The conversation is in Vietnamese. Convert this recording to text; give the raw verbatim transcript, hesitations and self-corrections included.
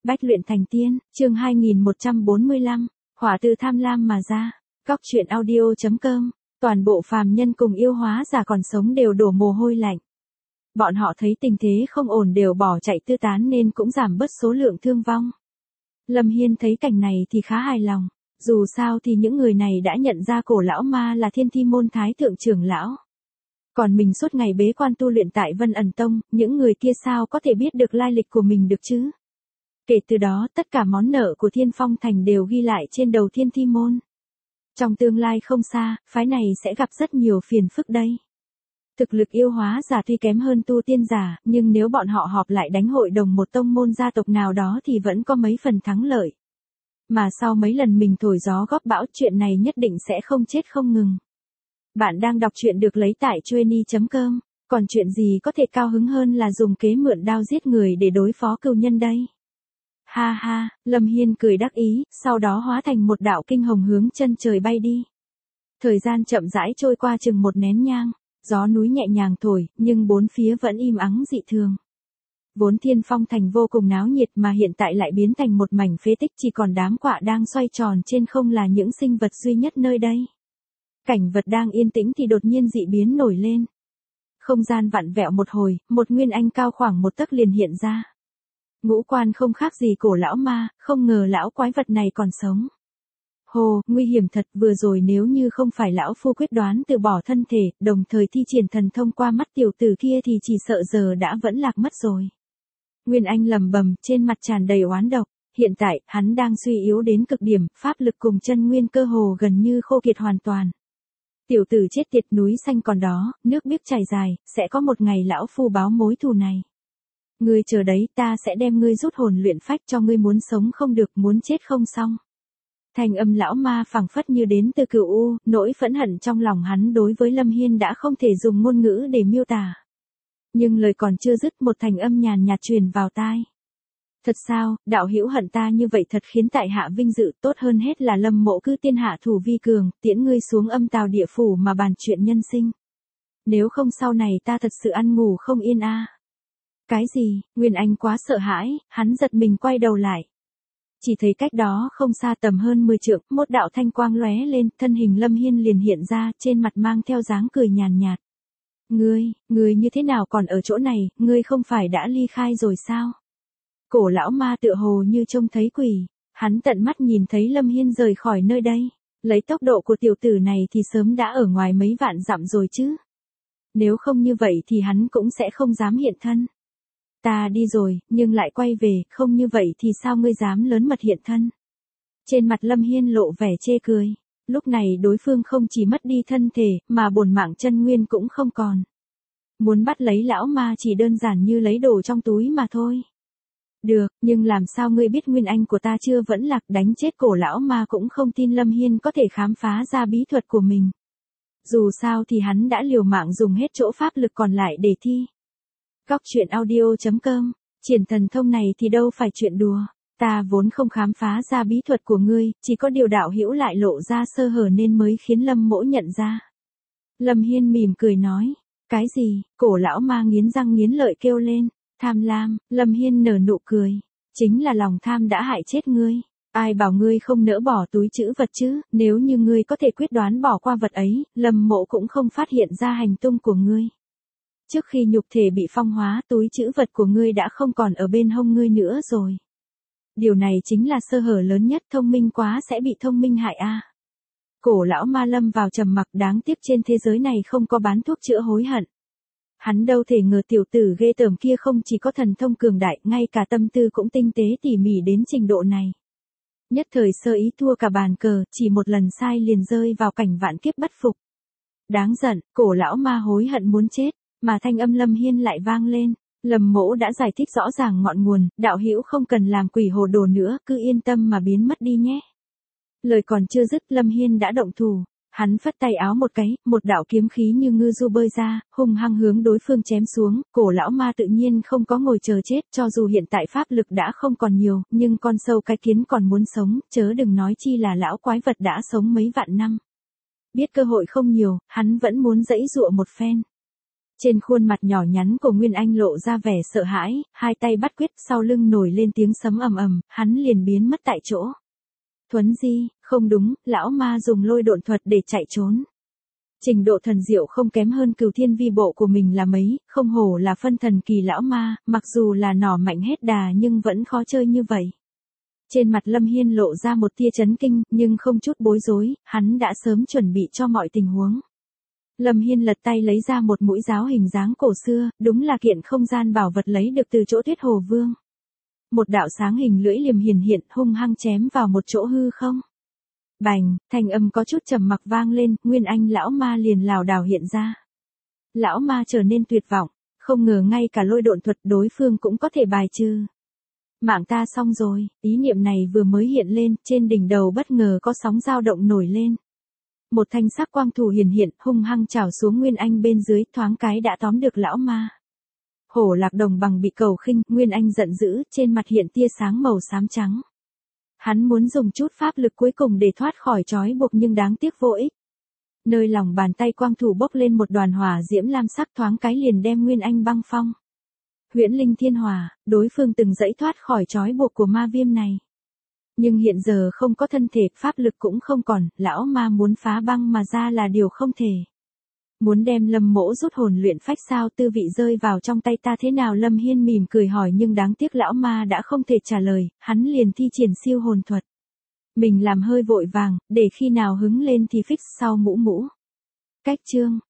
Bách luyện thành tiên, chương hai nghìn một trăm bốn mươi lăm, hỏa từ tham lam mà ra. Góc truyện audio.com, toàn bộ phàm nhân cùng yêu hóa giả còn sống đều đổ mồ hôi lạnh. Bọn họ thấy tình thế không ổn đều bỏ chạy tư tán nên cũng giảm bớt số lượng thương vong. Lâm Hiên thấy cảnh này thì khá hài lòng, dù sao thì những người này đã nhận ra cổ lão ma là Thiên Thi môn thái thượng trưởng lão. Còn mình suốt ngày bế quan tu luyện tại Vân Ẩn Tông, những người kia sao có thể biết được lai lịch của mình được chứ? Kể từ đó tất cả món nợ của Thiên Phong Thành đều ghi lại trên đầu Thiên Thi môn. Trong tương lai không xa, phái này sẽ gặp rất nhiều phiền phức đây. Thực lực yêu hóa giả tuy kém hơn tu tiên giả, nhưng nếu bọn họ họp lại đánh hội đồng một tông môn gia tộc nào đó thì vẫn có mấy phần thắng lợi. Mà sau mấy lần mình thổi gió góp bão, chuyện này nhất định sẽ không chết không ngừng. Bạn đang đọc truyện được lấy tại chueny chấm com, còn chuyện gì có thể cao hứng hơn là dùng kế mượn đao giết người để đối phó cừu nhân đây. Ha ha, Lâm Hiên cười đắc ý, sau đó hóa thành một đạo kinh hồng hướng chân trời bay đi. Thời gian chậm rãi trôi qua chừng một nén nhang, gió núi nhẹ nhàng thổi, nhưng bốn phía vẫn im ắng dị thường. Vốn Thiên Phong Thành vô cùng náo nhiệt mà hiện tại lại biến thành một mảnh phế tích, chỉ còn đám quạ đang xoay tròn trên không là những sinh vật duy nhất nơi đây. Cảnh vật đang yên tĩnh thì đột nhiên dị biến nổi lên. Không gian vặn vẹo một hồi, một nguyên anh cao khoảng một tấc liền hiện ra. Ngũ quan không khác gì cổ lão ma, không ngờ lão quái vật này còn sống. Hồ, nguy hiểm thật, vừa rồi nếu như không phải lão phu quyết đoán từ bỏ thân thể, đồng thời thi triển thần thông qua mắt tiểu tử kia thì chỉ sợ giờ đã vẫn lạc mất rồi. Nguyên Anh lầm bầm, trên mặt tràn đầy oán độc, hiện tại, hắn đang suy yếu đến cực điểm, pháp lực cùng chân nguyên cơ hồ gần như khô kiệt hoàn toàn. Tiểu tử chết tiệt, núi xanh còn đó, nước biếc chảy dài, sẽ có một ngày lão phu báo mối thù này. Ngươi chờ đấy, ta sẽ đem ngươi rút hồn luyện phách cho ngươi, muốn sống không được, muốn chết không xong. Thành âm lão ma phảng phất như đến từ cửu u, nỗi phẫn hận trong lòng hắn đối với Lâm Hiên đã không thể dùng ngôn ngữ để miêu tả. Nhưng lời còn chưa dứt, một thành âm nhàn nhạt truyền vào tai. Thật sao, đạo hữu hận ta như vậy thật khiến tại hạ vinh dự, tốt hơn hết là Lâm mộ cư tiên hạ thủ vi cường, tiễn ngươi xuống âm tào địa phủ mà bàn chuyện nhân sinh. Nếu không sau này ta thật sự ăn ngủ không yên a. À. Cái gì? Nguyên Anh quá sợ hãi, hắn giật mình quay đầu lại. Chỉ thấy cách đó không xa tầm hơn mười trượng, một đạo thanh quang lóe lên, thân hình Lâm Hiên liền hiện ra, trên mặt mang theo dáng cười nhàn nhạt. Ngươi, ngươi như thế nào còn ở chỗ này, ngươi không phải đã ly khai rồi sao? Cổ lão ma tựa hồ như trông thấy quỷ, hắn tận mắt nhìn thấy Lâm Hiên rời khỏi nơi đây, lấy tốc độ của tiểu tử này thì sớm đã ở ngoài mấy vạn dặm rồi chứ. Nếu không như vậy thì hắn cũng sẽ không dám hiện thân. Ta đi rồi, nhưng lại quay về, không như vậy thì sao ngươi dám lớn mật hiện thân? Trên mặt Lâm Hiên lộ vẻ chê cười, lúc này đối phương không chỉ mất đi thân thể, mà bổn mạng chân nguyên cũng không còn. Muốn bắt lấy lão ma chỉ đơn giản như lấy đồ trong túi mà thôi. Được, nhưng làm sao ngươi biết nguyên anh của ta chưa vẫn lạc, đánh chết cổ lão ma cũng không tin Lâm Hiên có thể khám phá ra bí thuật của mình. Dù sao thì hắn đã liều mạng dùng hết chỗ pháp lực còn lại để thi. Góc truyện audio.com, triển thần thông này thì đâu phải chuyện đùa, ta vốn không khám phá ra bí thuật của ngươi, chỉ có điều đạo hữu lại lộ ra sơ hở nên mới khiến Lâm mỗ nhận ra. Lâm Hiên mỉm cười nói, cái gì? Cổ lão ma nghiến răng nghiến lợi kêu lên, tham lam. Lâm Hiên nở nụ cười, chính là lòng tham đã hại chết ngươi. Ai bảo ngươi không nỡ bỏ túi trữ vật chứ, nếu như ngươi có thể quyết đoán bỏ qua vật ấy, Lâm mộ cũng không phát hiện ra hành tung của ngươi. Trước khi nhục thể bị phong hóa, túi trữ vật của ngươi đã không còn ở bên hông ngươi nữa rồi. Điều này chính là sơ hở lớn nhất, thông minh quá sẽ bị thông minh hại a. À. Cổ lão ma lâm vào trầm mặc, đáng tiếc trên thế giới này không có bán thuốc chữa hối hận. Hắn đâu thể ngờ tiểu tử ghê tởm kia không chỉ có thần thông cường đại, ngay cả tâm tư cũng tinh tế tỉ mỉ đến trình độ này. Nhất thời sơ ý thua cả bàn cờ, chỉ một lần sai liền rơi vào cảnh vạn kiếp bất phục. Đáng giận, cổ lão ma hối hận muốn chết. Mà thanh âm Lâm Hiên lại vang lên, Lâm mỗ đã giải thích rõ ràng ngọn nguồn, đạo hữu không cần làm quỷ hồ đồ nữa, cứ yên tâm mà biến mất đi nhé. Lời còn chưa dứt, Lâm Hiên đã động thủ, hắn phất tay áo một cái, một đạo kiếm khí như ngư du bơi ra, hung hăng hướng đối phương chém xuống, cổ lão ma tự nhiên không có ngồi chờ chết, cho dù hiện tại pháp lực đã không còn nhiều, nhưng con sâu cái kiến còn muốn sống, chớ đừng nói chi là lão quái vật đã sống mấy vạn năm. Biết cơ hội không nhiều, hắn vẫn muốn giãy giụa một phen. Trên khuôn mặt nhỏ nhắn của Nguyên Anh lộ ra vẻ sợ hãi, hai tay bắt quyết, sau lưng nổi lên tiếng sấm ầm ầm, hắn liền biến mất tại chỗ. Thuấn Di, không đúng, lão ma dùng lôi độn thuật để chạy trốn. Trình độ thần diệu không kém hơn Cửu Thiên Vi Bộ của mình là mấy, không hổ là phân thần kỳ lão ma, mặc dù là nỏ mạnh hết đà nhưng vẫn khó chơi như vậy. Trên mặt Lâm Hiên lộ ra một tia chấn kinh, nhưng không chút bối rối, hắn đã sớm chuẩn bị cho mọi tình huống. Lâm Hiên lật tay lấy ra một mũi giáo hình dáng cổ xưa, đúng là kiện không gian bảo vật lấy được từ chỗ Tuyết Hồ Vương. Một đạo sáng hình lưỡi liềm hiển hiện hung hăng chém vào một chỗ hư không. Bành, thanh âm có chút trầm mặc vang lên, Nguyên Anh lão ma liền lảo đảo hiện ra. Lão ma trở nên tuyệt vọng, không ngờ ngay cả lôi độn thuật đối phương cũng có thể bài trừ. Mạng ta xong rồi, ý niệm này vừa mới hiện lên, trên đỉnh đầu bất ngờ có sóng dao động nổi lên. Một thanh sắc quang thủ hiển hiện, hung hăng chảo xuống Nguyên Anh bên dưới, thoáng cái đã tóm được lão ma. Hổ Lạc Đồng bằng bị cầu khinh, Nguyên Anh giận dữ, trên mặt hiện tia sáng màu xám trắng. Hắn muốn dùng chút pháp lực cuối cùng để thoát khỏi trói buộc nhưng đáng tiếc vô ích. Nơi lòng bàn tay quang thủ bốc lên một đoàn hỏa diễm lam sắc, thoáng cái liền đem Nguyên Anh băng phong. Huyễn Linh Thiên Hỏa, đối phương từng dãy thoát khỏi trói buộc của ma viêm này. Nhưng hiện giờ không có thân thể, pháp lực cũng không còn, lão ma muốn phá băng mà ra là điều không thể. Muốn đem Lâm Mỗ rút hồn luyện phách sao, tư vị rơi vào trong tay ta thế nào? Lâm Hiên mỉm cười hỏi, nhưng đáng tiếc lão ma đã không thể trả lời, hắn liền thi triển siêu hồn thuật. Mình làm hơi vội vàng, để khi nào hứng lên thì fix sau mũ mũ. Cách chương